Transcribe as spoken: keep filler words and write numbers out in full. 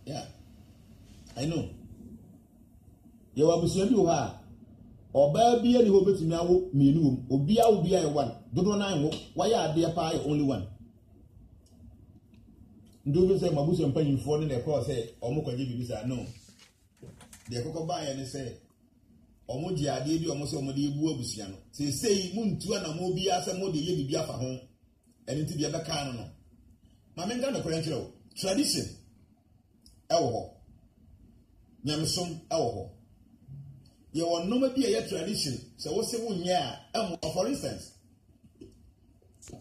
Yeah, I know. You are Monsieur Duha or Baby and Hobet now, Minu, Obia will be a one. Don't know why are dear pie only one. Do you say Mabusi and Penny for the cross? Say, or Moka give you no. The Coco buy and say, Omodia, Davy, almost Omodi Busiano. Say, say, Moon to an Amobia, some more the Yabi Biafra home, and into the other canon. Mamma Gana Corinthian tradition. Elho Yamson Elho. You will no be a tradition, so what's the one year? For instance,